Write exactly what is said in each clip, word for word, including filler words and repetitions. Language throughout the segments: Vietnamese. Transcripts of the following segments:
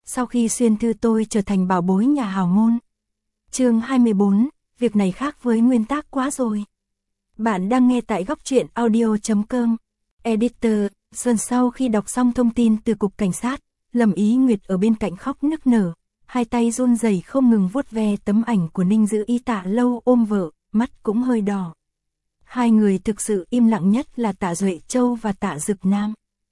sau khi xuyên thư tôi trở thành bảo bối nhà hào môn. Chương hai mươi bốn, việc này khác với nguyên tắc quá rồi. Bạn đang nghe tại góc truyện audio chấm com. Editor, Xuân. Sau khi đọc xong thông tin từ cục cảnh sát, Lâm Ý Nguyệt ở bên cạnh khóc nức nở, hai tay run rẩy không ngừng vuốt ve tấm ảnh của Ninh Dữ Ý. Tạ Lâu ôm vợ, mắt cũng hơi đỏ. Hai người thực sự im lặng nhất là Tạ Duệ Châu và Tạ Dực Nam.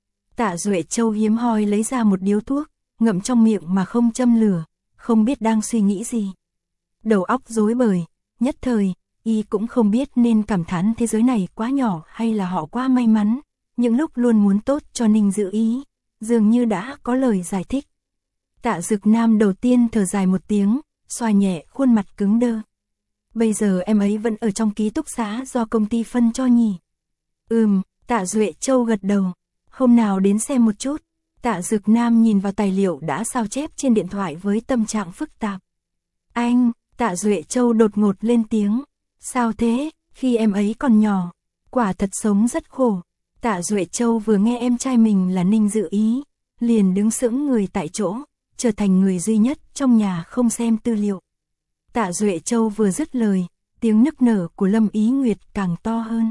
Tạ Duệ Châu hiếm hoi lấy ra một điếu thuốc, ngậm trong miệng mà không châm lửa, không biết đang suy nghĩ gì. Đầu óc rối bời, nhất thời, y cũng không biết nên cảm thán thế giới này quá nhỏ hay là họ quá may mắn, những lúc luôn muốn tốt cho Ninh Dữ Ý, dường như đã có lời giải thích. Tạ Dực Nam đầu tiên thở dài một tiếng, xoa nhẹ khuôn mặt cứng đơ. Bây giờ em ấy vẫn ở trong ký túc xá do công ty phân cho nhỉ? Ừm, Tạ Duệ Châu gật đầu. Hôm nào đến xem một chút. Tạ Dực Nam nhìn vào tài liệu đã sao chép trên điện thoại với tâm trạng phức tạp. Anh, Tạ Duệ Châu đột ngột lên tiếng. Sao thế, khi em ấy còn nhỏ, quả thật sống rất khổ. Tạ Duệ Châu vừa nghe em trai mình là Ninh Dữ Ý, liền đứng sững người tại chỗ, trở thành người duy nhất trong nhà không xem tư liệu. Tạ Duệ Châu vừa dứt lời, tiếng nức nở của Lâm Ý Nguyệt càng to hơn.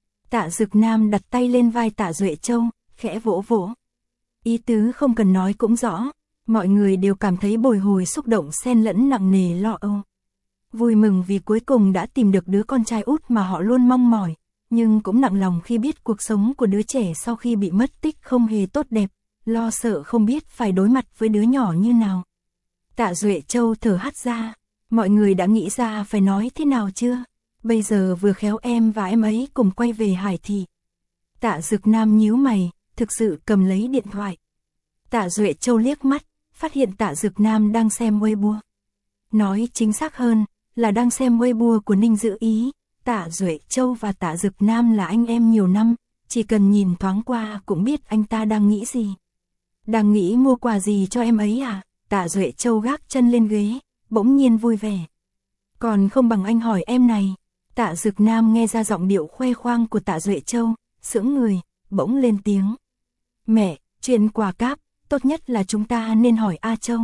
Tạ Dực Nam đặt tay lên vai Tạ Duệ Châu, khẽ vỗ vỗ. Ý tứ không cần nói cũng rõ, mọi người đều cảm thấy bồi hồi xúc động xen lẫn nặng nề lo âu. Vui mừng vì cuối cùng đã tìm được đứa con trai út mà họ luôn mong mỏi, nhưng cũng nặng lòng khi biết cuộc sống của đứa trẻ sau khi bị mất tích không hề tốt đẹp, lo sợ không biết phải đối mặt với đứa nhỏ như nào. Tạ Duệ Châu thở hắt ra, mọi người đã nghĩ ra phải nói thế nào chưa? Bây giờ vừa khéo em và em ấy cùng quay về Hải Thị. Tạ Dực Nam nhíu mày, thực sự cầm lấy điện thoại. Tạ Duệ Châu liếc mắt, phát hiện Tạ Dực Nam đang xem Weibo. Nói chính xác hơn, là đang xem Weibo của Ninh Dữ Ý. Tạ Duệ Châu và Tạ Dực Nam là anh em nhiều năm, chỉ cần nhìn thoáng qua cũng biết anh ta đang nghĩ gì. Đang nghĩ mua quà gì cho em ấy à? Tạ Duệ Châu gác chân lên ghế, bỗng nhiên vui vẻ. Còn không bằng anh hỏi em này. Tạ Dực Nam nghe ra giọng điệu khoe khoang của Tạ Duệ Châu, sững người, bỗng lên tiếng. Mẹ, chuyện quà cáp, tốt nhất là chúng ta nên hỏi A Châu.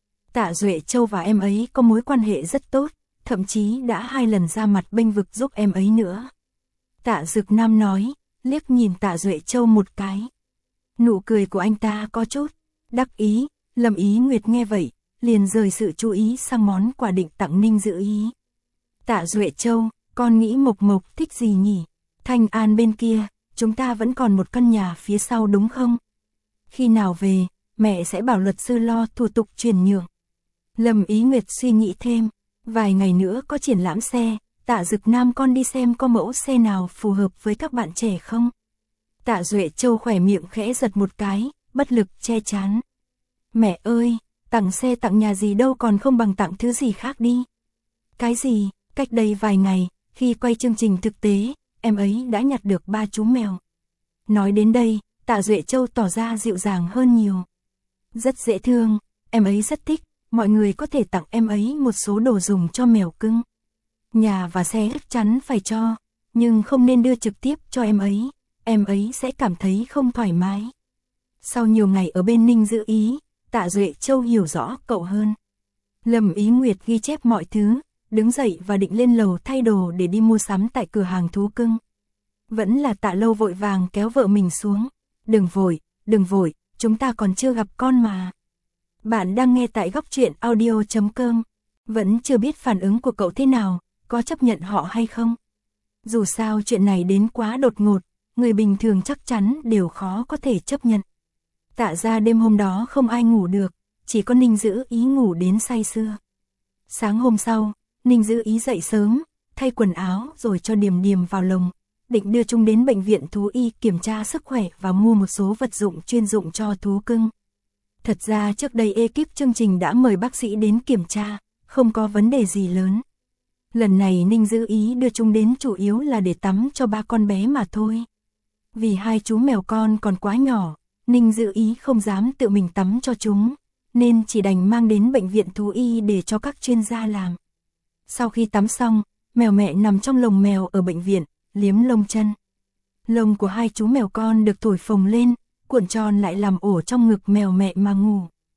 Tạ Duệ Châu và em ấy có mối quan hệ rất tốt, thậm chí đã hai lần ra mặt bênh vực giúp em ấy nữa. Tạ Dực Nam nói, liếc nhìn Tạ Duệ Châu một cái. Nụ cười của anh ta có chút đắc ý. Lâm Ý Nguyệt nghe vậy, liền rời sự chú ý sang món quà định tặng Ninh Dữ Ý. Tạ Duệ Châu, con nghĩ Mộc Mộc thích gì nhỉ? Thanh An bên kia, chúng ta vẫn còn một căn nhà phía sau đúng không? Khi nào về, mẹ sẽ bảo luật sư lo thủ tục chuyển nhượng. Lâm Ý Nguyệt suy nghĩ thêm, vài ngày nữa có triển lãm xe, Tạ Dực Nam con đi xem có mẫu xe nào phù hợp với các bạn trẻ không? Tạ Duệ Châu khỏe miệng khẽ giật một cái, bất lực che chán. Mẹ ơi, tặng xe tặng nhà gì đâu còn không bằng tặng thứ gì khác đi. Cái gì? Cách đây vài ngày, khi quay chương trình thực tế, em ấy đã nhặt được ba chú mèo. Nói đến đây, Tạ Duệ Châu tỏ ra dịu dàng hơn nhiều. Rất dễ thương, em ấy rất thích, mọi người có thể tặng em ấy một số đồ dùng cho mèo cưng. Nhà và xe chắc chắn phải cho, nhưng không nên đưa trực tiếp cho em ấy, em ấy sẽ cảm thấy không thoải mái. Sau nhiều ngày ở bên Ninh Dữ Ý, Tạ Duệ Châu hiểu rõ cậu hơn. Lâm Ý Nguyệt ghi chép mọi thứ, đứng dậy và định lên lầu thay đồ để đi mua sắm tại cửa hàng thú cưng. Vẫn là Tạ Lâu vội vàng kéo vợ mình xuống. Đừng vội, đừng vội, chúng ta còn chưa gặp con mà. Bạn đang nghe tại góc truyện audio chấm com. Vẫn chưa biết phản ứng của cậu thế nào, có chấp nhận họ hay không? Dù sao chuyện này đến quá đột ngột, người bình thường chắc chắn đều khó có thể chấp nhận. Tạ ra đêm hôm đó không ai ngủ được, chỉ có Ninh Dữ Ý ngủ đến say sưa. Sáng hôm sau, Ninh Dữ Ý dậy sớm, thay quần áo rồi cho Điềm Điềm vào lồng, định đưa chúng đến bệnh viện thú y kiểm tra sức khỏe và mua một số vật dụng chuyên dụng cho thú cưng. Thật ra trước đây ekip chương trình đã mời bác sĩ đến kiểm tra, không có vấn đề gì lớn. Lần này Ninh Dữ Ý đưa chúng đến chủ yếu là để tắm cho ba con bé mà thôi. Vì hai chú mèo con còn quá nhỏ, Ninh Dữ Ý không dám tự mình tắm cho chúng, nên chỉ đành mang đến bệnh viện thú y để cho các chuyên gia làm. Sau khi tắm xong, mèo mẹ nằm trong lồng mèo ở bệnh viện, liếm lông chân. Lông của hai chú mèo con được thổi phồng lên, cuộn tròn lại làm ổ trong ngực mèo mẹ mà ngủ.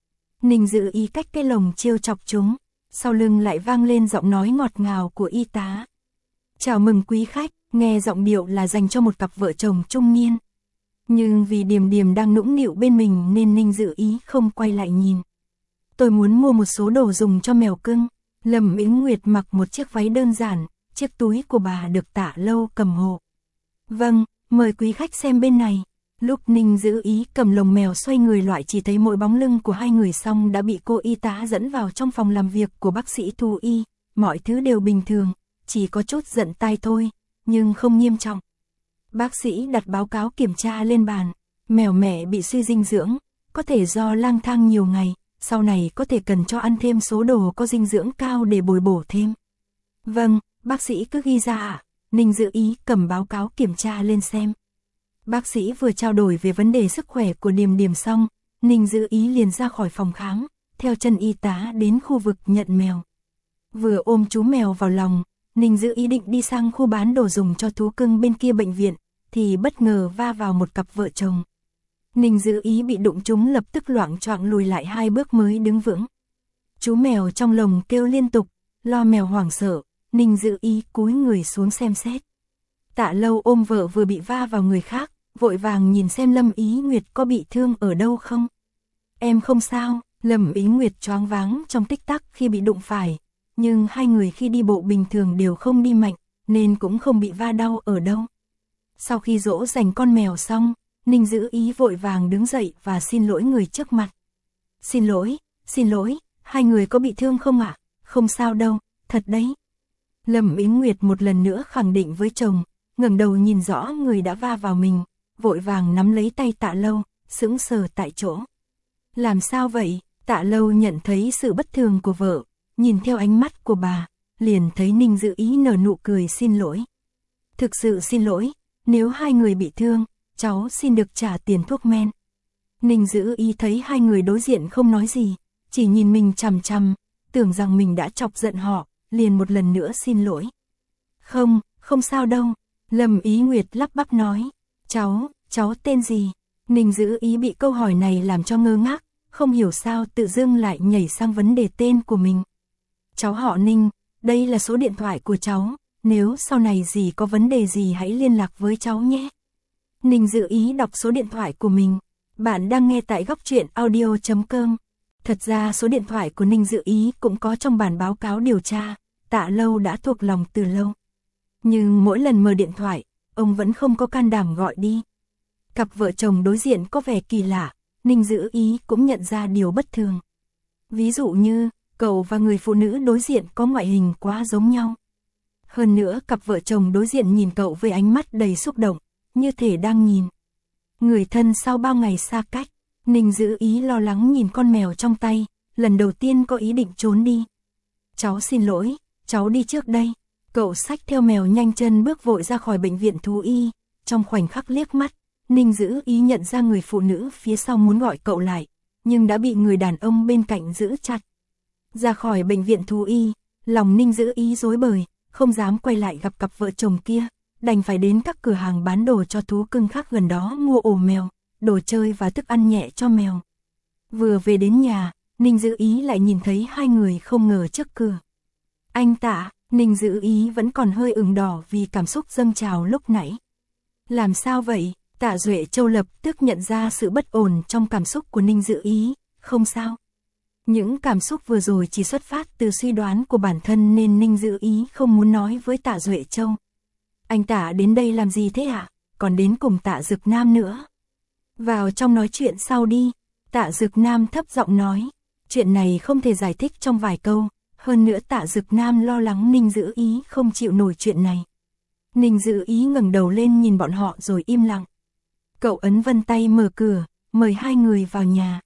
Ninh Dữ Ý cách cái lồng trêu chọc chúng, sau lưng lại vang lên giọng nói ngọt ngào của y tá. Chào mừng quý khách, nghe giọng điệu là dành cho một cặp vợ chồng trung niên. Nhưng vì Điềm Điềm đang nũng nịu bên mình nên Ninh Dữ Ý không quay lại nhìn. Tôi muốn mua một số đồ dùng cho mèo cưng. Lâm Yến Nguyệt mặc một chiếc váy đơn giản, chiếc túi của bà được Tạ Lâu cầm hộ. Vâng, mời quý khách xem bên này. Lúc Ninh Dữ Ý cầm lồng mèo xoay người loại chỉ thấy mỗi bóng lưng của hai người xong đã bị cô y tá dẫn vào trong phòng làm việc của bác sĩ thú y. Mọi thứ đều bình thường, chỉ có chút giận tai thôi, nhưng không nghiêm trọng. Bác sĩ đặt báo cáo kiểm tra lên bàn. Mèo mẹ bị suy dinh dưỡng, có thể do lang thang nhiều ngày, sau này có thể cần cho ăn thêm số đồ có dinh dưỡng cao để bồi bổ thêm. Vâng, bác sĩ cứ ghi ra ạ. Ninh Dữ Ý cầm báo cáo kiểm tra lên xem. Bác sĩ vừa trao đổi về vấn đề sức khỏe của Điềm Điềm xong, Ninh Dữ Ý liền ra khỏi phòng khám, theo chân y tá đến khu vực nhận mèo. Vừa ôm chú mèo vào lòng, Ninh Dữ Ý định đi sang khu bán đồ dùng cho thú cưng bên kia bệnh viện, thì bất ngờ va vào một cặp vợ chồng. Ninh Dữ Ý bị đụng trúng lập tức loạng choạng lùi lại hai bước mới đứng vững. Chú mèo trong lồng kêu liên tục, lo mèo hoảng sợ, Ninh Dữ Ý cúi người xuống xem xét. Tạ Lâu ôm vợ vừa bị va vào người khác, vội vàng nhìn xem Lâm Ý Nguyệt có bị thương ở đâu không. Em không sao, Lâm Ý Nguyệt choáng váng trong tích tắc khi bị đụng phải, nhưng hai người khi đi bộ bình thường đều không đi mạnh, nên cũng không bị va đau ở đâu. Sau khi dỗ dành con mèo xong, Ninh Dữ Ý vội vàng đứng dậy và xin lỗi người trước mặt. Xin lỗi, xin lỗi, hai người có bị thương không ạ? À? Không sao đâu, thật đấy. Lâm Ý Nguyệt một lần nữa khẳng định với chồng, ngẩng đầu nhìn rõ người đã va vào mình, vội vàng nắm lấy tay Tạ Lâu, sững sờ tại chỗ. Làm sao vậy? Tạ Lâu nhận thấy sự bất thường của vợ, nhìn theo ánh mắt của bà, liền thấy Ninh Dữ Ý nở nụ cười xin lỗi. Thực sự xin lỗi, nếu hai người bị thương, cháu xin được trả tiền thuốc men. Ninh Dữ Ý thấy hai người đối diện không nói gì, chỉ nhìn mình chằm chằm, tưởng rằng mình đã chọc giận họ, liền một lần nữa xin lỗi. Không, không sao đâu, Lâm Ý Nguyệt lắp bắp nói. Cháu, cháu tên gì? Ninh Dữ Ý bị câu hỏi này làm cho ngơ ngác, không hiểu sao tự dưng lại nhảy sang vấn đề tên của mình. Cháu họ Ninh, đây là số điện thoại của cháu, nếu sau này gì có vấn đề gì hãy liên lạc với cháu nhé. Ninh Dữ Ý đọc số điện thoại của mình. Bạn đang nghe tại góc truyện audio chấm com. Thật ra số điện thoại của Ninh Dữ Ý cũng có trong bản báo cáo điều tra, Tạ Lâu đã thuộc lòng từ lâu. Nhưng mỗi lần mở điện thoại, ông vẫn không có can đảm gọi đi. Cặp vợ chồng đối diện có vẻ kỳ lạ, Ninh Dữ Ý cũng nhận ra điều bất thường. Ví dụ như, cậu và người phụ nữ đối diện có ngoại hình quá giống nhau. Hơn nữa cặp vợ chồng đối diện nhìn cậu với ánh mắt đầy xúc động, như thể đang nhìn người thân sau bao ngày xa cách. Ninh Dữ Ý lo lắng nhìn con mèo trong tay, lần đầu tiên có ý định trốn đi. Cháu xin lỗi, cháu đi trước đây. Cậu xách theo mèo nhanh chân bước vội ra khỏi bệnh viện thú y. Trong khoảnh khắc liếc mắt, Ninh Dữ Ý nhận ra người phụ nữ phía sau muốn gọi cậu lại, nhưng đã bị người đàn ông bên cạnh giữ chặt. Ra khỏi bệnh viện thú y, lòng Ninh Dữ Ý rối bời, không dám quay lại gặp cặp vợ chồng kia, đành phải đến các cửa hàng bán đồ cho thú cưng khác gần đó mua ổ mèo, đồ chơi và thức ăn nhẹ cho mèo. Vừa về đến nhà, Ninh Dữ Ý lại nhìn thấy hai người không ngờ trước cửa. Anh Tạ, Ninh Dữ Ý vẫn còn hơi ửng đỏ vì cảm xúc dâng trào lúc nãy. Làm sao vậy? Tạ Duệ Châu lập tức nhận ra sự bất ổn trong cảm xúc của Ninh Dữ Ý. Không sao. Những cảm xúc vừa rồi chỉ xuất phát từ suy đoán của bản thân nên Ninh Dữ Ý không muốn nói với Tạ Duệ Châu. Anh Tạ đến đây làm gì thế ạ? Còn đến cùng Tạ Dực Nam nữa. Vào trong nói chuyện sau đi. Tạ Dực Nam thấp giọng nói. Chuyện này không thể giải thích trong vài câu. Hơn nữa Tạ Dực Nam lo lắng Ninh Dữ Ý không chịu nổi chuyện này. Ninh Dữ Ý ngẩng đầu lên nhìn bọn họ rồi im lặng. Cậu ấn vân tay mở cửa, mời hai người vào nhà.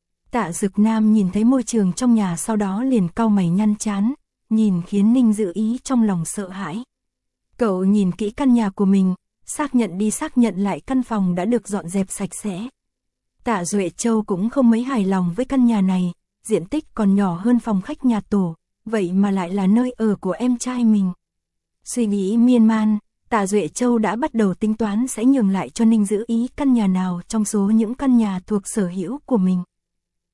Tạ Dực Nam nhìn thấy môi trường trong nhà sau đó liền cau mày nhăn chán, nhìn khiến Ninh Dữ Ý trong lòng sợ hãi. Cậu nhìn kỹ căn nhà của mình, xác nhận đi xác nhận lại căn phòng đã được dọn dẹp sạch sẽ. Tạ Duệ Châu cũng không mấy hài lòng với căn nhà này, diện tích còn nhỏ hơn phòng khách nhà tổ, vậy mà lại là nơi ở của em trai mình. Suy nghĩ miên man, Tạ Duệ Châu đã bắt đầu tính toán sẽ nhường lại cho Ninh Dữ Ý căn nhà nào trong số những căn nhà thuộc sở hữu của mình.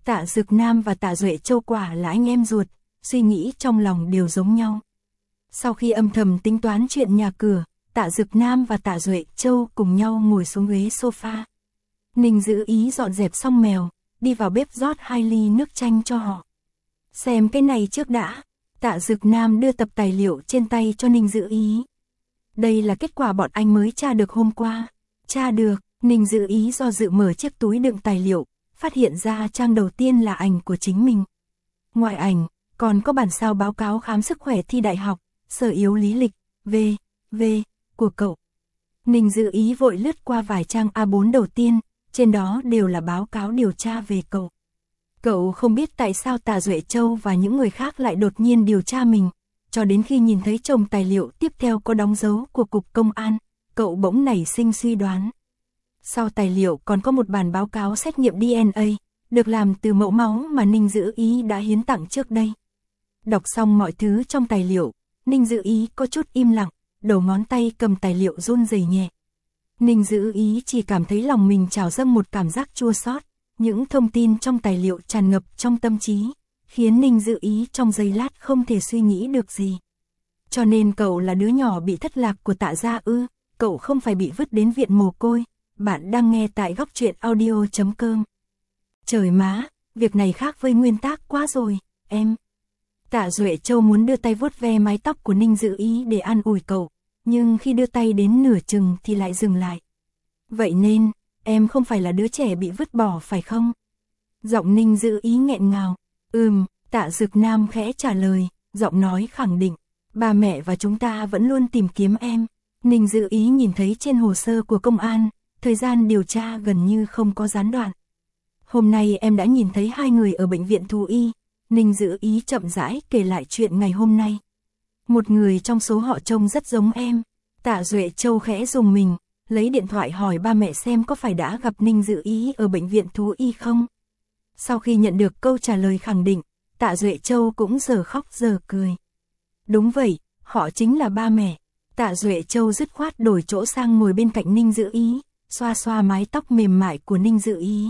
Tạ Dực Nam và Tạ Duệ Châu quả là anh em ruột, suy nghĩ trong lòng đều giống nhau. Sau khi âm thầm tính toán chuyện nhà cửa, Tạ Dực Nam và Tạ Duệ Châu cùng nhau ngồi xuống ghế sofa. Ninh Dữ Ý dọn dẹp xong mèo, đi vào bếp rót hai ly nước chanh cho họ. Xem cái này trước đã. Tạ Dực Nam đưa tập tài liệu trên tay cho Ninh Dữ Ý. Đây là kết quả bọn anh mới tra được hôm qua. Tra được, Ninh Dữ Ý do dự mở chiếc túi đựng tài liệu, phát hiện ra trang đầu tiên là ảnh của chính mình. Ngoài ảnh, còn có bản sao báo cáo khám sức khỏe thi đại học, sở yếu lý lịch, V, V, của cậu. Ninh Dữ Ý vội lướt qua vài trang A bốn đầu tiên, trên đó đều là báo cáo điều tra về cậu. Cậu không biết tại sao Tạ Duệ Châu và những người khác lại đột nhiên điều tra mình, cho đến khi nhìn thấy chồng tài liệu tiếp theo có đóng dấu của Cục Công an, cậu bỗng nảy sinh suy đoán. Sau tài liệu còn có một bản báo cáo xét nghiệm đê en a, được làm từ mẫu máu mà Ninh Dữ Ý đã hiến tặng trước đây. Đọc xong mọi thứ trong tài liệu, Ninh Dữ Ý có chút im lặng, đầu ngón tay cầm tài liệu run rẩy nhẹ. Ninh Dữ Ý chỉ cảm thấy lòng mình trào dâng một cảm giác chua xót. Những thông tin trong tài liệu tràn ngập trong tâm trí, khiến Ninh Dữ Ý trong giây lát không thể suy nghĩ được gì. Cho nên cậu là đứa nhỏ bị thất lạc của Tạ gia ư? Cậu không phải bị vứt đến viện mồ côi. Bạn đang nghe tại góc truyện audio chấm com. Trời má, việc này khác với nguyên tắc quá rồi, em. Tạ Duệ Châu muốn đưa tay vuốt ve mái tóc của Ninh Dữ Ý để an ủi cậu, nhưng khi đưa tay đến nửa chừng thì lại dừng lại. Vậy nên, em không phải là đứa trẻ bị vứt bỏ phải không? Giọng Ninh Dữ Ý nghẹn ngào. Ừm, Tạ Dực Nam khẽ trả lời, giọng nói khẳng định. Ba mẹ và chúng ta vẫn luôn tìm kiếm em. Ninh Dữ Ý nhìn thấy trên hồ sơ của công an, thời gian điều tra gần như không có gián đoạn. Hôm nay em đã nhìn thấy hai người ở bệnh viện thú y. Ninh Dữ Ý chậm rãi kể lại chuyện ngày hôm nay. Một người trong số họ trông rất giống em. Tạ Duệ Châu khẽ dùng mình, lấy điện thoại hỏi ba mẹ xem có phải đã gặp Ninh Dữ Ý ở bệnh viện thú y không. Sau khi nhận được câu trả lời khẳng định, Tạ Duệ Châu cũng giờ khóc giờ cười. Đúng vậy, họ chính là ba mẹ. Tạ Duệ Châu dứt khoát đổi chỗ sang ngồi bên cạnh Ninh Dữ Ý, xoa xoa mái tóc mềm mại của Ninh Dữ Ý.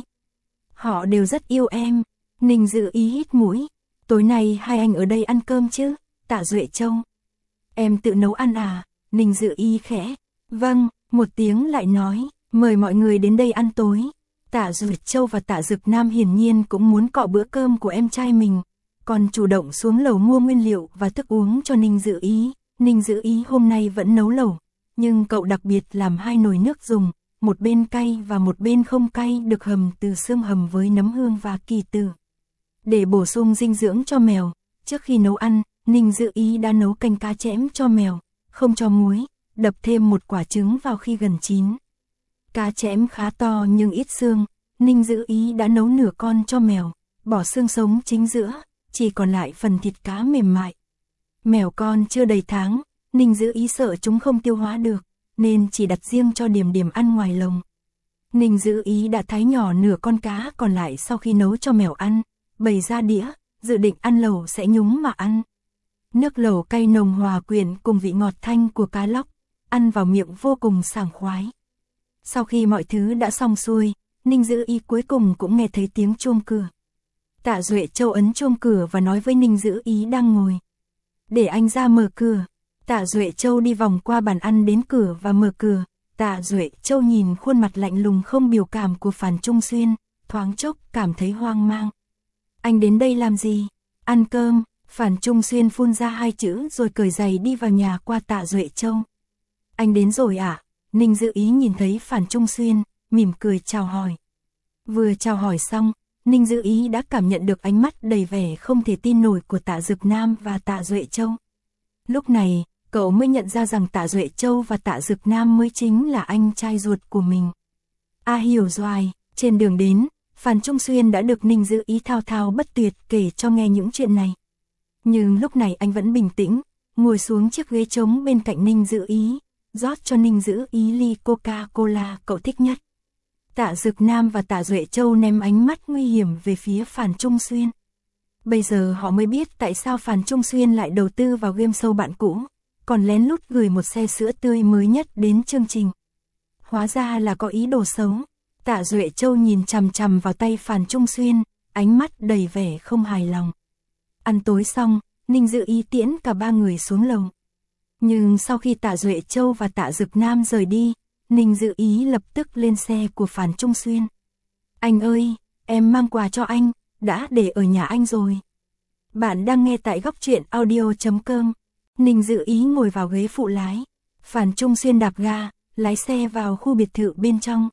Họ đều rất yêu em. Ninh Dữ Ý hít mũi. Tối nay hai anh ở đây ăn cơm chứ? Tạ Duệ Châu. Em tự nấu ăn à? Ninh Dữ Ý khẽ. Vâng, một tiếng lại nói, mời mọi người đến đây ăn tối. Tạ Duệ Châu và Tạ Dực Nam hiển nhiên cũng muốn cọ bữa cơm của em trai mình, còn chủ động xuống lầu mua nguyên liệu và thức uống cho Ninh Dữ Ý. Ninh Dữ Ý hôm nay vẫn nấu lẩu, nhưng cậu đặc biệt làm hai nồi nước dùng, một bên cay và một bên không cay được hầm từ xương hầm với nấm hương và kỳ tử. Để bổ sung dinh dưỡng cho mèo, trước khi nấu ăn, Ninh Dữ Ý đã nấu canh cá chẽm cho mèo, không cho muối, đập thêm một quả trứng vào khi gần chín. Cá chẽm khá to nhưng ít xương, Ninh Dữ Ý đã nấu nửa con cho mèo, bỏ xương sống chính giữa, chỉ còn lại phần thịt cá mềm mại. Mèo con chưa đầy tháng, Ninh Dữ Ý sợ chúng không tiêu hóa được, nên chỉ đặt riêng cho Điểm Điểm ăn ngoài lồng. Ninh Dữ Ý đã thái nhỏ nửa con cá còn lại sau khi nấu cho mèo ăn, bày ra đĩa, dự định ăn lẩu sẽ nhúng mà ăn. Nước lẩu cay nồng hòa quyện cùng vị ngọt thanh của cá lóc, ăn vào miệng vô cùng sảng khoái. Sau khi mọi thứ đã xong xuôi, Ninh Dữ Ý cuối cùng cũng nghe thấy tiếng chuông cửa. Tạ Duệ Châu ấn chuông cửa và nói với Ninh Dữ Ý đang ngồi. Để anh ra mở cửa. Tạ Duệ Châu đi vòng qua bàn ăn đến cửa và mở cửa. Tạ Duệ Châu nhìn khuôn mặt lạnh lùng không biểu cảm của Phàn Trung Xuyên, thoáng chốc cảm thấy hoang mang. Anh đến đây làm gì? Ăn cơm. Phàn Trung Xuyên phun ra hai chữ rồi cởi giày đi vào nhà qua Tạ Duệ Châu. Anh đến rồi à? Ninh Dữ Ý nhìn thấy Phàn Trung Xuyên, mỉm cười chào hỏi. Vừa chào hỏi xong, Ninh Dữ Ý đã cảm nhận được ánh mắt đầy vẻ không thể tin nổi của Tạ Dực Nam và Tạ Duệ Châu. Lúc này, cậu mới nhận ra rằng Tạ Duệ Châu và Tạ Dực Nam mới chính là anh trai ruột của mình. À hiểu rồi, trên đường đến, Phàn Trung Xuyên đã được Ninh Dữ Ý thao thao bất tuyệt kể cho nghe những chuyện này. Nhưng lúc này anh vẫn bình tĩnh, ngồi xuống chiếc ghế trống bên cạnh Ninh Dữ Ý, rót cho Ninh Dữ Ý ly Coca-Cola cậu thích nhất. Tạ Dực Nam và Tạ Duệ Châu ném ánh mắt nguy hiểm về phía Phàn Trung Xuyên. Bây giờ họ mới biết tại sao Phàn Trung Xuyên lại đầu tư vào game show bạn cũ, còn lén lút gửi một xe sữa tươi mới nhất đến chương trình. Hóa ra là có ý đồ xấu. Tạ Duệ Châu nhìn chằm chằm vào tay Phàn Trung Xuyên, ánh mắt đầy vẻ không hài lòng. Ăn tối xong, Ninh Dự Ý tiễn cả ba người xuống lầu. Nhưng sau khi Tạ Duệ Châu và Tạ Dực Nam rời đi, Ninh Dự Ý lập tức lên xe của Phàn Trung Xuyên. Anh ơi, em mang quà cho anh, đã để ở nhà anh rồi. Bạn đang nghe tại góc truyện audio chấm com. Ninh Dự Ý ngồi vào ghế phụ lái. Phàn Trung Xuyên đạp ga, lái xe vào khu biệt thự bên trong.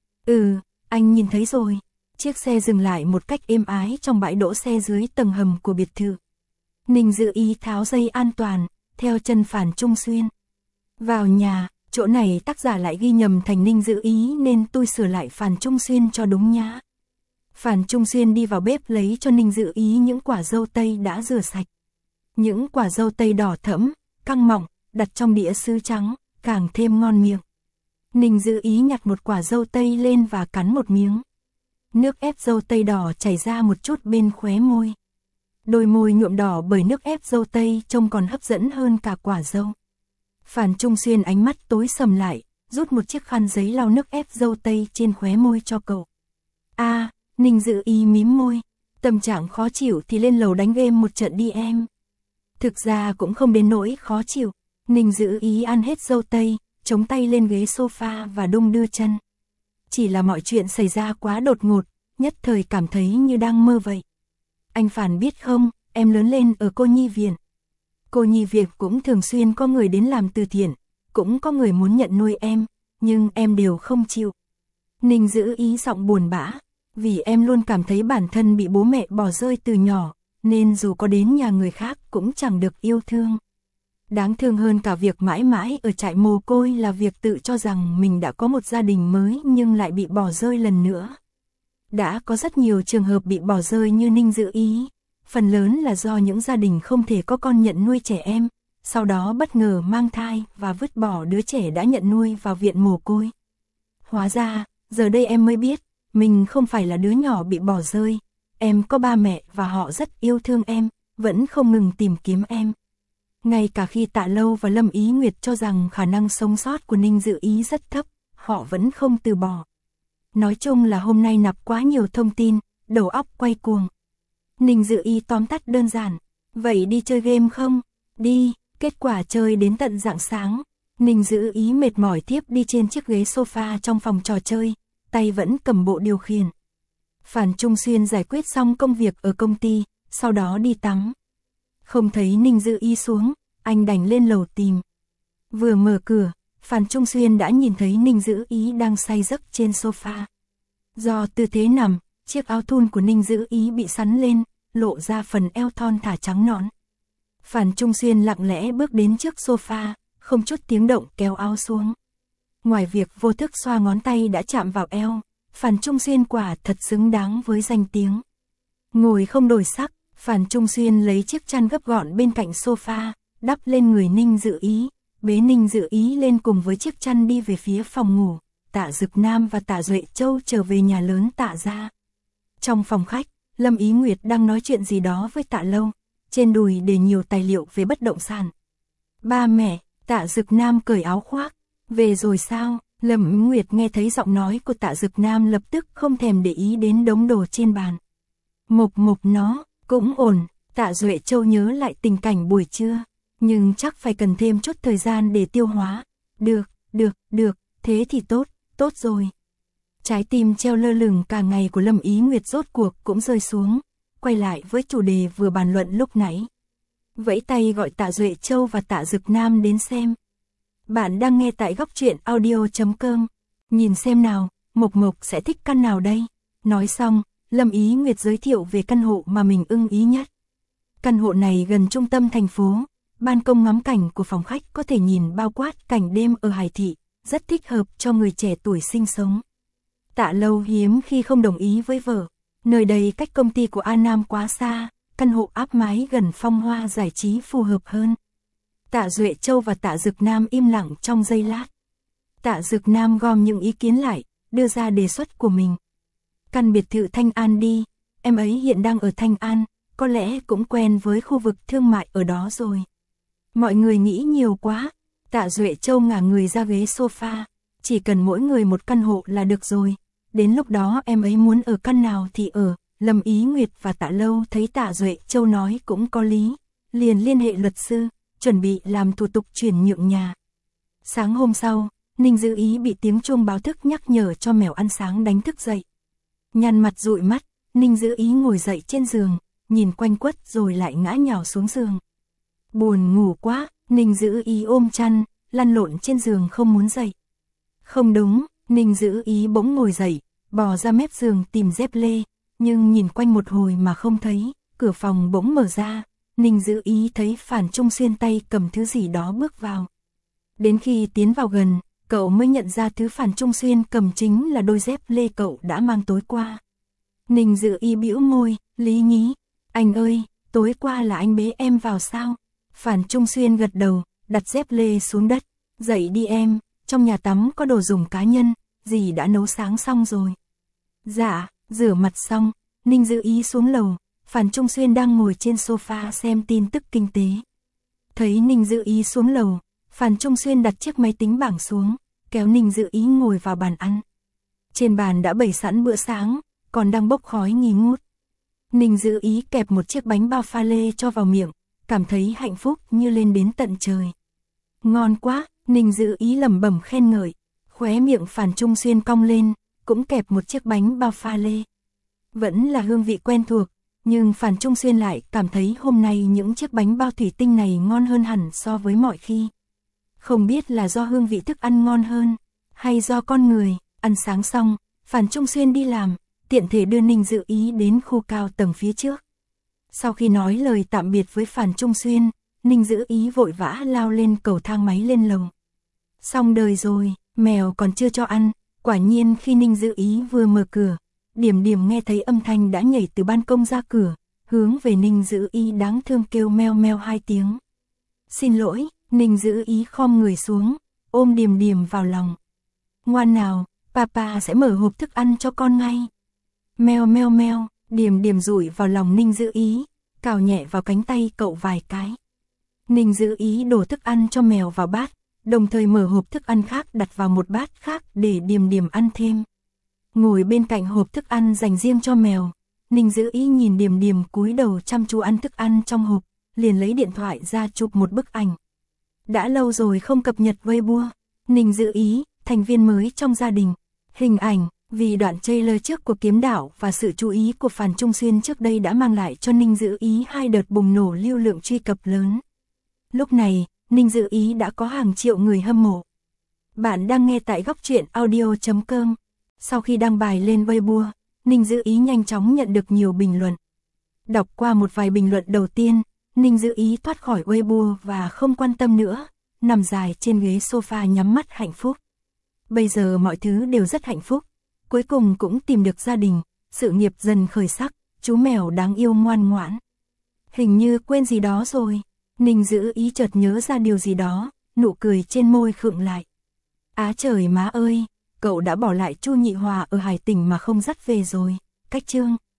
Ừ, anh nhìn thấy rồi. Chiếc xe dừng lại một cách êm ái trong bãi đỗ xe dưới tầng hầm của biệt thự. Ninh Dự Ý tháo dây an toàn, theo chân Phàn Trung Xuyên. Vào nhà, chỗ này tác giả lại ghi nhầm thành Ninh Dự Ý nên tôi sửa lại Phàn Trung Xuyên cho đúng nhã. Phàn Trung Xuyên đi vào bếp lấy cho Ninh Dự Ý những quả dâu tây đã rửa sạch. Những quả dâu tây đỏ thẫm, căng mọng, đặt trong đĩa sứ trắng, càng thêm ngon miệng. Ninh Dự Ý nhặt một quả dâu tây lên và cắn một miếng. Nước ép dâu tây đỏ chảy ra một chút bên khóe môi. Đôi môi nhuộm đỏ bởi nước ép dâu tây trông còn hấp dẫn hơn cả quả dâu. Phàn Trung Xuyên ánh mắt tối sầm lại, rút một chiếc khăn giấy lau nước ép dâu tây trên khóe môi cho cậu. A, à, Ninh Dự Ý mím môi, tâm trạng khó chịu thì lên lầu đánh game một trận đi em. Thực ra cũng không đến nỗi khó chịu, Ninh Dự Ý ăn hết dâu tây, chống tay lên ghế sofa và đung đưa chân. Chỉ là mọi chuyện xảy ra quá đột ngột, nhất thời cảm thấy như đang mơ vậy. Anh Phàn biết không, em lớn lên ở cô nhi viện. Cô nhi viện cũng thường xuyên có người đến làm từ thiện, cũng có người muốn nhận nuôi em, nhưng em đều không chịu. Ninh Dự Ý giọng buồn bã, vì em luôn cảm thấy bản thân bị bố mẹ bỏ rơi từ nhỏ, nên dù có đến nhà người khác cũng chẳng được yêu thương. Đáng thương hơn cả việc mãi mãi ở trại mồ côi là việc tự cho rằng mình đã có một gia đình mới nhưng lại bị bỏ rơi lần nữa. Đã có rất nhiều trường hợp bị bỏ rơi như Ninh Dự Ý, phần lớn là do những gia đình không thể có con nhận nuôi trẻ em, sau đó bất ngờ mang thai và vứt bỏ đứa trẻ đã nhận nuôi vào viện mồ côi. Hóa ra, giờ đây em mới biết, mình không phải là đứa nhỏ bị bỏ rơi, em có ba mẹ và họ rất yêu thương em, vẫn không ngừng tìm kiếm em. Ngay cả khi Tạ Lâu và Lâm Ý Nguyệt cho rằng khả năng sống sót của Ninh Dự Ý rất thấp, họ vẫn không từ bỏ. Nói chung là hôm nay nạp quá nhiều thông tin, đầu óc quay cuồng. Ninh Dự Ý tóm tắt đơn giản, vậy đi chơi game không? Đi, kết quả chơi đến tận rạng sáng. Ninh Dự Ý mệt mỏi tiếp đi trên chiếc ghế sofa trong phòng trò chơi, tay vẫn cầm bộ điều khiển. Phàn Trung Xuyên giải quyết xong công việc ở công ty, sau đó đi tắm. Không thấy Ninh Dự Ý xuống, anh đành lên lầu tìm. Vừa mở cửa, Phàn Trung Xuyên đã nhìn thấy Ninh Dự Ý đang say giấc trên sofa. Do tư thế nằm, chiếc áo thun của Ninh Dự Ý bị sắn lên, lộ ra phần eo thon thả trắng nõn. Phàn Trung Xuyên lặng lẽ bước đến trước sofa, không chút tiếng động kéo áo xuống. Ngoài việc vô thức xoa ngón tay đã chạm vào eo, Phàn Trung Xuyên quả thật xứng đáng với danh tiếng. Ngồi không đổi sắc, Phàn Trung Xuyên lấy chiếc chăn gấp gọn bên cạnh sofa, đắp lên người Ninh Dự Ý, bế Ninh Dự Ý lên cùng với chiếc chăn đi về phía phòng ngủ. Tạ Dực Nam và Tạ Duệ Châu trở về nhà lớn Tạ gia. Trong phòng khách, Lâm Ý Nguyệt đang nói chuyện gì đó với Tạ Lâu, trên đùi để nhiều tài liệu về bất động sản. Ba mẹ, Tạ Dực Nam cởi áo khoác, về rồi sao? Lâm Ý Nguyệt nghe thấy giọng nói của Tạ Dực Nam lập tức không thèm để ý đến đống đồ trên bàn. Mộc mộc nó, cũng ổn. Tạ Duệ Châu nhớ lại tình cảnh buổi trưa, nhưng chắc phải cần thêm chút thời gian để tiêu hóa. Được, được, được, thế thì tốt, tốt rồi. Trái tim treo lơ lửng cả ngày của Lâm Ý Nguyệt rốt cuộc cũng rơi xuống, quay lại với chủ đề vừa bàn luận lúc nãy. Vẫy tay gọi Tạ Duệ Châu và Tạ Dực Nam đến xem. Bạn đang nghe tại góc truyện audio chấm com. Nhìn xem nào, Mộc Mộc sẽ thích căn nào đây? Nói xong, Lâm Ý Nguyệt giới thiệu về căn hộ mà mình ưng ý nhất. Căn hộ này gần trung tâm thành phố, ban công ngắm cảnh của phòng khách có thể nhìn bao quát cảnh đêm ở Hải Thị, rất thích hợp cho người trẻ tuổi sinh sống. Tạ Lâu hiếm khi không đồng ý với vợ, nơi đây cách công ty của A Nam quá xa, căn hộ áp mái gần Phong Hoa giải trí phù hợp hơn. Tạ Duệ Châu và Tạ Dực Nam im lặng trong giây lát. Tạ Dực Nam gom những ý kiến lại, đưa ra đề xuất của mình. Căn biệt thự Thanh An đi, em ấy hiện đang ở Thanh An, có lẽ cũng quen với khu vực thương mại ở đó rồi. Mọi người nghĩ nhiều quá. Tạ Duệ Châu ngả người ra ghế sofa, chỉ cần mỗi người một căn hộ là được rồi. Đến lúc đó em ấy muốn ở căn nào thì ở, Lâm Ý Nguyệt và Tạ Lâu thấy Tạ Duệ Châu nói cũng có lý, liền liên hệ luật sư, chuẩn bị làm thủ tục chuyển nhượng nhà. Sáng hôm sau, Ninh Dữ Ý bị tiếng chuông báo thức nhắc nhở cho mèo ăn sáng đánh thức dậy. Nhăn mặt dụi mắt, Ninh Dữ Ý ngồi dậy trên giường, nhìn quanh quất rồi lại ngã nhào xuống giường. Buồn ngủ quá, Ninh Dữ Ý ôm chăn, lăn lộn trên giường không muốn dậy. Không đúng, Ninh Dữ Ý bỗng ngồi dậy, bò ra mép giường tìm dép lê, nhưng nhìn quanh một hồi mà không thấy, cửa phòng bỗng mở ra, Ninh Dữ Ý thấy Phản Trung Xuyên tay cầm thứ gì đó bước vào. Đến khi tiến vào gần, cậu mới nhận ra thứ Phản Trung Xuyên cầm chính là đôi dép lê cậu đã mang tối qua. Ninh Dữ Ý bĩu môi, lý nhí, anh ơi, tối qua là anh bế em vào sao? Phản Trung Xuyên gật đầu, đặt dép lê xuống đất, dậy đi em, trong nhà tắm có đồ dùng cá nhân, dì đã nấu sáng xong rồi. Dạ, rửa mặt xong, Ninh Dữ Ý xuống lầu, Phản Trung Xuyên đang ngồi trên sofa xem tin tức kinh tế. Thấy Ninh Dữ Ý xuống lầu, Phản Trung Xuyên đặt chiếc máy tính bảng xuống, kéo Ninh Dữ Ý ngồi vào bàn ăn. Trên bàn đã bày sẵn bữa sáng, còn đang bốc khói nghi ngút. Ninh Dữ Ý kẹp một chiếc bánh bao pha lê cho vào miệng, cảm thấy hạnh phúc như lên đến tận trời. Ngon quá, Ninh Dữ Ý lẩm bẩm khen ngợi, khóe miệng Phản Trung Xuyên cong lên, cũng kẹp một chiếc bánh bao pha lê. Vẫn là hương vị quen thuộc, nhưng Phản Trung Xuyên lại cảm thấy hôm nay những chiếc bánh bao thủy tinh này ngon hơn hẳn so với mọi khi. Không biết là do hương vị thức ăn ngon hơn, hay do con người. Ăn sáng xong, Phản Trung Xuyên đi làm, tiện thể đưa Ninh Dữ Ý đến khu cao tầng phía trước. Sau khi nói lời tạm biệt với Phản Trung Xuyên, Ninh Dữ Ý vội vã lao lên cầu thang máy lên lầu. Xong đời rồi, mèo còn chưa cho ăn. Quả nhiên khi Ninh Dữ Ý vừa mở cửa, Điểm Điểm nghe thấy âm thanh đã nhảy từ ban công ra cửa, hướng về Ninh Dữ Ý đáng thương kêu meo meo hai tiếng. Xin lỗi, Ninh Dữ Ý khom người xuống, ôm Điểm Điểm vào lòng. Ngoan nào, papa sẽ mở hộp thức ăn cho con ngay. Meo meo meo, Điểm Điểm dụi vào lòng Ninh Dữ Ý, cào nhẹ vào cánh tay cậu vài cái. Ninh Dữ Ý đổ thức ăn cho mèo vào bát, đồng thời mở hộp thức ăn khác đặt vào một bát khác để Điểm Điểm ăn thêm. Ngồi bên cạnh hộp thức ăn dành riêng cho mèo, Ninh Dữ Ý nhìn Điểm Điểm cúi đầu chăm chú ăn thức ăn trong hộp, liền lấy điện thoại ra chụp một bức ảnh. Đã lâu rồi không cập nhật Weibo, Ninh Dữ Ý, thành viên mới trong gia đình. Hình ảnh, vì đoạn trailer trước của Kiếm Đạo và sự chú ý của Phản Trung Xuyên trước đây đã mang lại cho Ninh Dữ Ý hai đợt bùng nổ lưu lượng truy cập lớn. Lúc này, Ninh Dữ Ý đã có hàng triệu người hâm mộ. Bạn đang nghe tại góc truyện audio chấm com. Sau khi đăng bài lên Weibo, Ninh Dữ Ý nhanh chóng nhận được nhiều bình luận. Đọc qua một vài bình luận đầu tiên, Ninh Dữ Ý thoát khỏi Weibo và không quan tâm nữa, nằm dài trên ghế sofa nhắm mắt hạnh phúc. Bây giờ mọi thứ đều rất hạnh phúc, cuối cùng cũng tìm được gia đình, sự nghiệp dần khởi sắc, chú mèo đáng yêu ngoan ngoãn. Hình như quên gì đó rồi, Ninh Dữ Ý chợt nhớ ra điều gì đó, nụ cười trên môi khựng lại. Á trời má ơi, cậu đã bỏ lại Chu Nhị Hòa ở Hải Tỉnh mà không dắt về rồi. Cách chương